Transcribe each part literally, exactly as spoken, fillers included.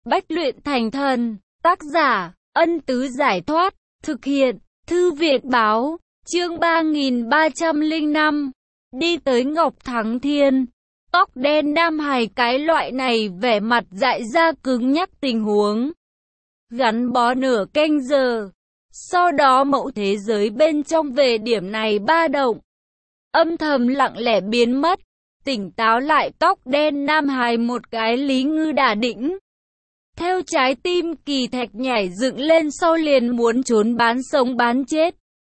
Bách luyện thành thần. Tác giả, Ân Tứ Giải Thoát. Thực hiện, Thư Việt Báo. Chương ba nghìn ba trăm lẻ năm. Đi tới Ngọc Thắng Thiên. Tóc đen nam hài cái loại này vẻ mặt dại ra cứng nhắc tình huống. Gắn bó nửa canh giờ. Sau đó mẫu thế giới bên trong về điểm này ba động. Âm thầm lặng lẽ biến mất. Tỉnh táo lại tóc đen nam hài một cái Lý Ngư đả đĩnh. Theo trái tim kỳ thạch nhảy dựng lên sau liền muốn trốn bán sống bán chết.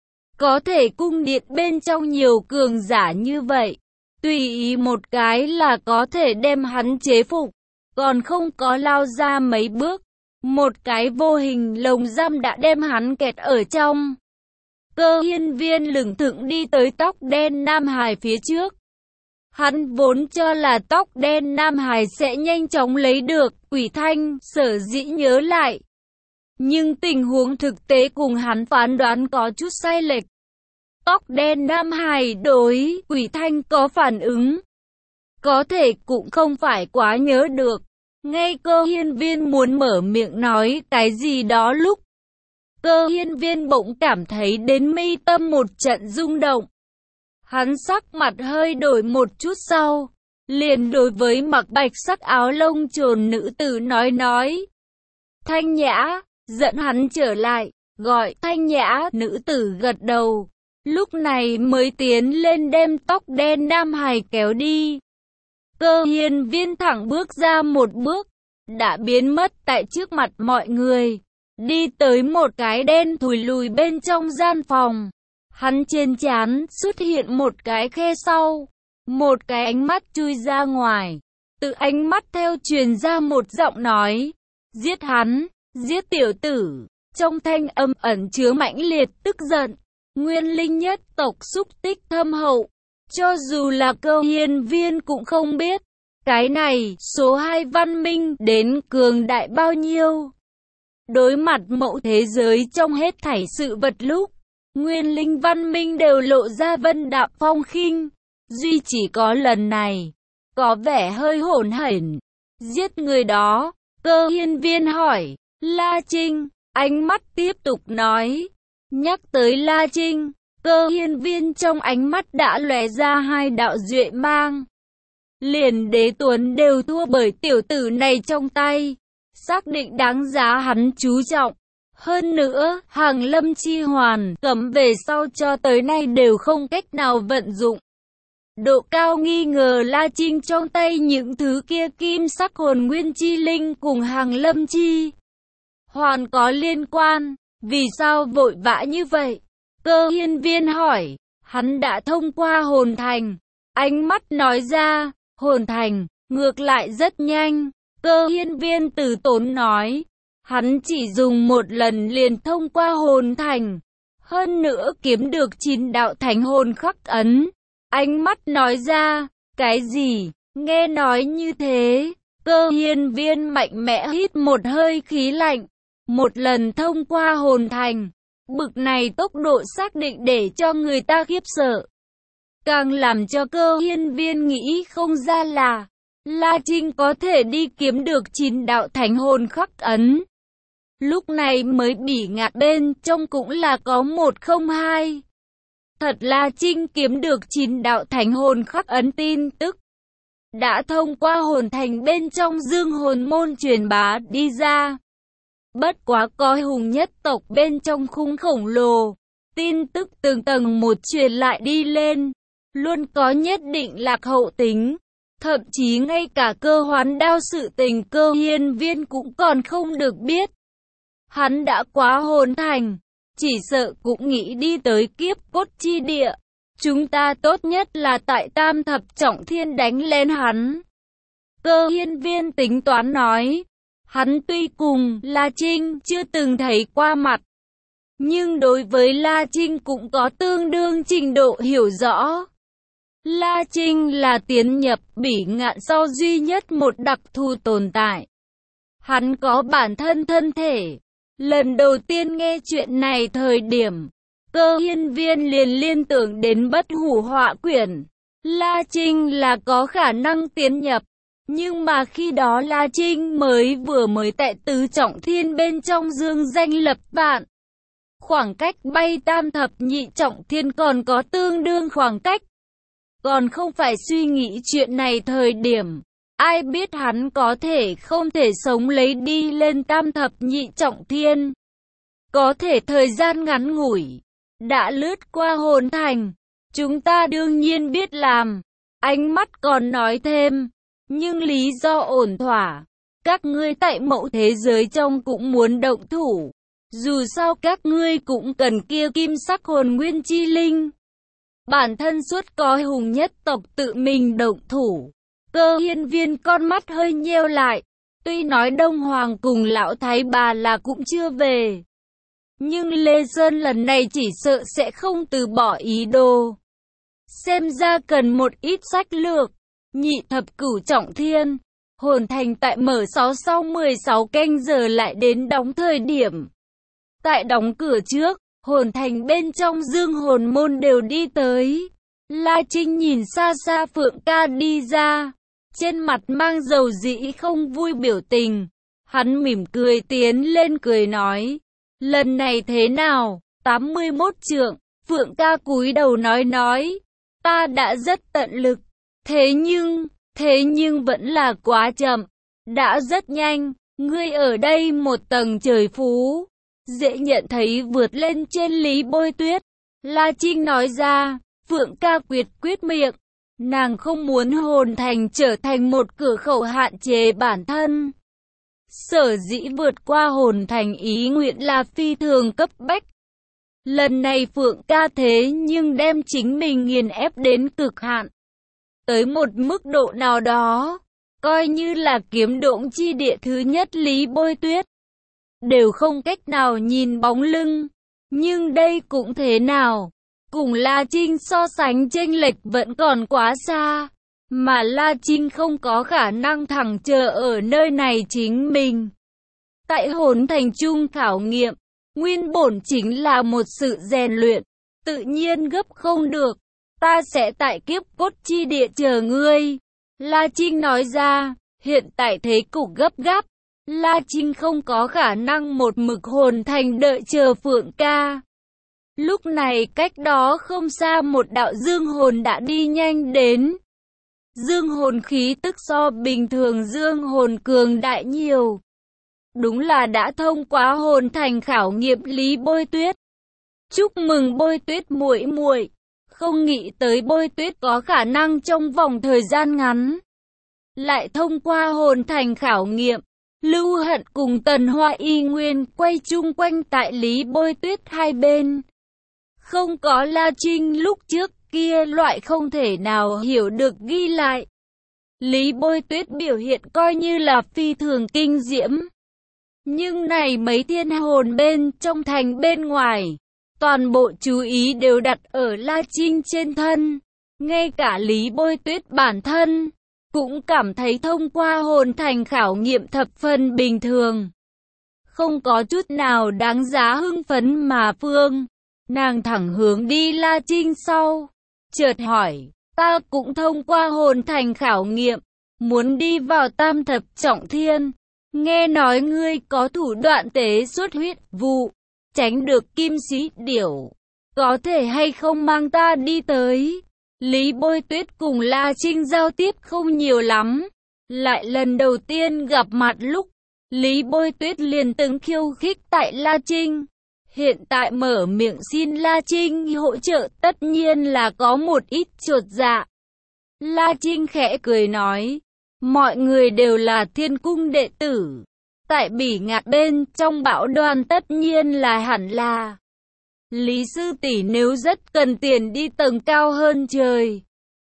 Có thể cung điện bên trong nhiều cường giả như vậy. Tùy ý một cái là có thể đem hắn chế phục. Còn không có lao ra mấy bước. Một cái vô hình lồng giam đã đem hắn kẹt ở trong. Cơ Hiên Viên lững thững đi tới tóc đen nam hài phía trước. Hắn vốn cho là tóc đen nam hài sẽ nhanh chóng lấy được Quỷ Thanh, sở dĩ nhớ lại. Nhưng tình huống thực tế cùng hắn phán đoán có chút sai lệch. Tóc đen nam hài đối Quỷ Thanh có phản ứng. Có thể cũng không phải quá nhớ được. Ngay Cơ Hiên Viên muốn mở miệng nói cái gì đó lúc. Cơ Hiên Viên bỗng cảm thấy đến mi tâm một trận rung động. Hắn sắc mặt hơi đổi một chút sau, liền đối với mặc bạch sắc áo lông trồn nữ tử nói nói. Thanh Nhã, dẫn hắn trở lại, gọi Thanh Nhã, nữ tử gật đầu. Lúc này mới tiến lên đem tóc đen nam hài kéo đi. Cơ Hiên Viên thẳng bước ra một bước, đã biến mất tại trước mặt mọi người. Đi tới một cái đen thùi lùi bên trong gian phòng. Hắn trên trán xuất hiện một cái khe sau. Một cái ánh mắt chui ra ngoài. Từ ánh mắt theo truyền ra một giọng nói. Giết hắn, giết tiểu tử. Trong thanh âm ẩn chứa mãnh liệt tức giận. Nguyên linh nhất tộc xúc tích thâm hậu. Cho dù là Cơ Hiên Viên cũng không biết. Cái này, số hai văn minh đến cường đại bao nhiêu. Đối mặt mẫu thế giới trong hết thảy sự vật lúc. Nguyên linh văn minh đều lộ ra vân đạm phong khinh. Duy chỉ có lần này. Có vẻ hơi hỗn hển. Giết người đó. Cơ Hiên Viên hỏi. La Trinh. Ánh mắt tiếp tục nói. Nhắc tới La Trinh. Cơ Hiên Viên trong ánh mắt đã lóe ra hai đạo duệ mang. Liền Đế Tuấn đều thua bởi tiểu tử này trong tay. Xác định đáng giá hắn chú trọng. Hơn nữa, Hàng Lâm Chi Hoàn cấm về sau cho tới nay đều không cách nào vận dụng. Độ cao nghi ngờ La Trinh trong tay những thứ kia kim sắc hồn nguyên chi linh cùng Hàng Lâm Chi Hoàn có liên quan. Vì sao vội vã như vậy? Cơ Hiên Viên hỏi. Hắn đã thông qua hồn thành. Ánh mắt nói ra. Hồn thành, ngược lại rất nhanh. Cơ Hiên Viên từ tốn nói. Hắn chỉ dùng một lần liền thông qua hồn thành. Hơn nữa kiếm được chín đạo thánh hồn khắc ấn. Ánh mắt nói ra. Cái gì? Nghe nói như thế. Cơ Hiên Viên mạnh mẽ hít một hơi khí lạnh. Một lần thông qua hồn thành. Bực này tốc độ xác định để cho người ta khiếp sợ. Càng làm cho Cơ Hiên Viên nghĩ không ra là La Trinh có thể đi kiếm được chín đạo thánh hồn khắc ấn. Lúc này mới bỉ ngạn bên trong cũng là có một không hai. Thật La Trinh kiếm được chín đạo thánh hồn khắc ấn tin tức. Đã thông qua hồn thành bên trong dương hồn môn truyền bá đi ra. Bất quá có hùng nhất tộc bên trong khung khổng lồ. Tin tức từng tầng một truyền lại đi lên. Luôn có nhất định lạc hậu tính. Thậm chí ngay cả Cơ Hoán Đao sự tình Cơ Hiên Viên cũng còn không được biết. Hắn đã quá hồn thành. Chỉ sợ cũng nghĩ đi tới kiếp cốt chi địa. Chúng ta tốt nhất là tại Tam Thập Trọng Thiên đánh lên hắn. Cơ Hiên Viên tính toán nói. Hắn tuy cùng La Trinh chưa từng thấy qua mặt. Nhưng đối với La Trinh cũng có tương đương trình độ hiểu rõ. La Trinh là tiến nhập bỉ ngạn sau duy nhất một đặc thù tồn tại. Hắn có bản thân thân thể. Lần đầu tiên nghe chuyện này thời điểm, Cơ Hiên Viên liền liên tưởng đến Bất Hủ Họa Quyển. La Trinh là có khả năng tiến nhập, Nhưng mà khi đó La Trinh mới vừa mới tại tứ trọng thiên bên trong dương danh lập vạn. Khoảng cách bay tam thập nhị trọng thiên còn có tương đương khoảng cách. Còn không phải suy nghĩ chuyện này thời điểm. Ai biết hắn có thể không thể sống lấy đi lên tam thập nhị trọng thiên. Có thể thời gian ngắn ngủi. Đã lướt qua hồn thành. Chúng ta đương nhiên biết làm. Ánh mắt còn nói thêm. Nhưng lý do ổn thỏa. Các ngươi tại mẫu thế giới trong cũng muốn động thủ. Dù sao các ngươi cũng cần kia kim sắc hồn nguyên chi linh. Bản thân suốt có hùng nhất tộc tự mình động thủ. Cơ hiên viên con mắt hơi nheo lại. Tuy nói Đông Hoàng cùng lão thái bà là cũng chưa về. Nhưng Lê Sơn lần này chỉ sợ sẽ không từ bỏ ý đồ. Xem ra cần một ít sách lược. Nhị thập cửu trọng thiên. Hồn thành tại mở sáu sau mười sáu canh giờ lại đến đóng thời điểm. Tại đóng cửa trước, hồn thành bên trong dương hồn môn đều đi tới. La Trinh nhìn xa xa Phượng Ca đi ra. Trên mặt mang dầu dĩ không vui biểu tình. Hắn mỉm cười tiến lên cười nói. Lần này thế nào? tám mươi mốt trượng. Phượng Ca cúi đầu nói nói. Ta đã rất tận lực. Thế nhưng, thế nhưng vẫn là quá chậm. Đã rất nhanh. Ngươi ở đây một tầng trời phú. Dễ nhận thấy vượt lên trên Lý Bôi Tuyết. La Trinh nói ra. Phượng Ca quyết quyết miệng. Nàng không muốn hồn thành trở thành một cửa khẩu hạn chế bản thân. Sở dĩ vượt qua hồn thành ý nguyện là phi thường cấp bách. Lần này Phượng Ca thế nhưng đem chính mình nghiền ép đến cực hạn. Tới một mức độ nào đó, coi như là kiếm độn chi địa thứ nhất Lý Bôi Tuyết. Đều không cách nào nhìn bóng lưng. Nhưng đây cũng thế nào. Cùng La Trinh so sánh chênh lệch vẫn còn quá xa. Mà La Trinh không có khả năng thẳng chờ ở nơi này chính mình. Tại hồn thành trung khảo nghiệm, nguyên bổn chính là một sự rèn luyện. Tự nhiên gấp không được. Ta sẽ tại kiếp cốt chi địa chờ ngươi. La Trinh nói ra, hiện tại thế cục gấp gáp. La Trinh không có khả năng một mực hồn thành đợi chờ Phượng Ca. Lúc này cách đó không xa một đạo dương hồn đã đi nhanh đến. Dương hồn khí tức so bình thường dương hồn cường đại nhiều. Đúng là đã thông qua hồn thành khảo nghiệm Lý Bôi Tuyết. Chúc mừng Bôi Tuyết muội muội. Không nghĩ tới Bôi Tuyết có khả năng trong vòng thời gian ngắn lại thông qua hồn thành khảo nghiệm. Lưu Hận cùng Tần Hoa y nguyên quay chung quanh tại Lý Bôi Tuyết hai bên. Không có La Trinh lúc trước kia loại không thể nào hiểu được ghi lại. Lý Bôi Tuyết biểu hiện coi như là phi thường kinh diễm. Nhưng này mấy thiên hồn bên trong thành bên ngoài, toàn bộ chú ý đều đặt ở La Trinh trên thân. Ngay cả Lý Bôi Tuyết bản thân cũng cảm thấy thông qua hồn thành khảo nghiệm thập phần bình thường. Không có chút nào đáng giá hưng phấn mà phương. Nàng thẳng hướng đi La Trinh sau. Chợt hỏi, ta cũng thông qua hồn thành khảo nghiệm, muốn đi vào tam thập trọng thiên. Nghe nói ngươi có thủ đoạn tế xuất huyết vụ, tránh được kim sĩ điểu. Có thể hay không mang ta đi tới? Lý Bôi Tuyết cùng La Trinh giao tiếp không nhiều lắm. Lại lần đầu tiên gặp mặt lúc, Lý Bôi Tuyết liền từng khiêu khích tại La Trinh. Hiện tại mở miệng xin La Trinh hỗ trợ tất nhiên là có một ít chột dạ. La Trinh khẽ cười nói, mọi người đều là thiên cung đệ tử. Tại bỉ ngạn bên trong bão đoàn tất nhiên là hẳn là. Lý sư tỷ nếu rất cần tiền đi tầng cao hơn trời.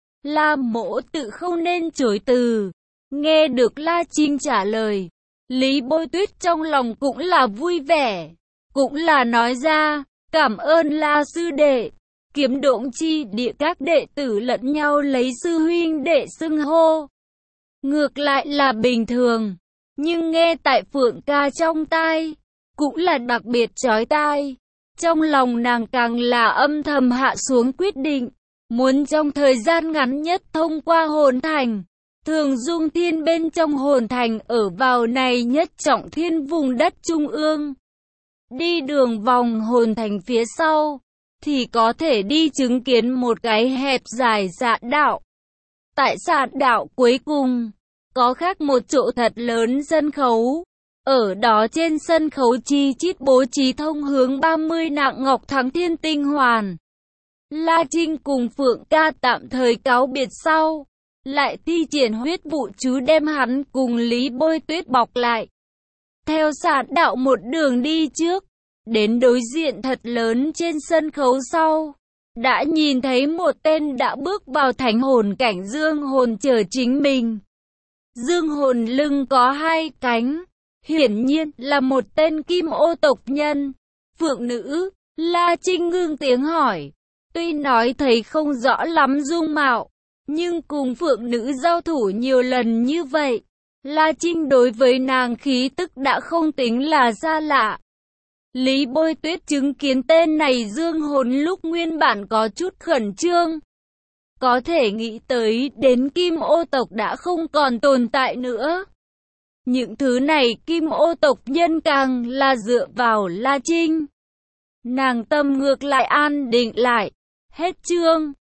La Mỗ tự không nên chối từ. Nghe được La Trinh trả lời, Lý Bôi Tuyết trong lòng cũng là vui vẻ. Cũng là nói ra, cảm ơn La sư đệ. Kiếm độn chi địa các đệ tử lẫn nhau lấy sư huynh đệ xưng hô. Ngược lại là bình thường. Nhưng nghe tại Phượng Ca trong tai, cũng là đặc biệt chói tai. Trong lòng nàng càng là âm thầm hạ xuống quyết định. Muốn trong thời gian ngắn nhất thông qua hồn thành. Thường dung thiên bên trong hồn thành ở vào này nhất trọng thiên vùng đất trung ương. Đi đường vòng hồn thành phía sau, thì có thể đi chứng kiến một cái hẹp dài dạ đạo. Tại dạ đạo cuối cùng, có khác một chỗ thật lớn sân khấu. Ở đó trên sân khấu chi chít bố trí thông hướng ba mươi nạng ngọc thắng thiên tinh hoàn. La Trinh cùng Phượng Ca tạm thời cáo biệt sau, lại thi triển huyết vụ chú đem hắn cùng Lý Bôi Tuyết bọc lại. Theo dạ đạo một đường đi trước, đến đối diện thật lớn trên sân khấu sau, đã nhìn thấy một tên đã bước vào thánh hồn cảnh dương hồn chờ chính mình. Dương hồn lưng có hai cánh, hiển nhiên là một tên kim ô tộc nhân. Phượng nữ, La Trinh ngưng tiếng hỏi, tuy nói thấy không rõ lắm dung mạo, nhưng cùng phượng nữ giao thủ nhiều lần như vậy, La Trinh đối với nàng khí tức đã không tính là xa lạ. Lý Bôi Tuyết chứng kiến tên này dương hồn lúc nguyên bản có chút khẩn trương. Có thể nghĩ tới đến kim ô tộc đã không còn tồn tại nữa. Những thứ này kim ô tộc nhân càng là dựa vào La Trinh. Nàng tâm ngược lại an định lại. Hết chương.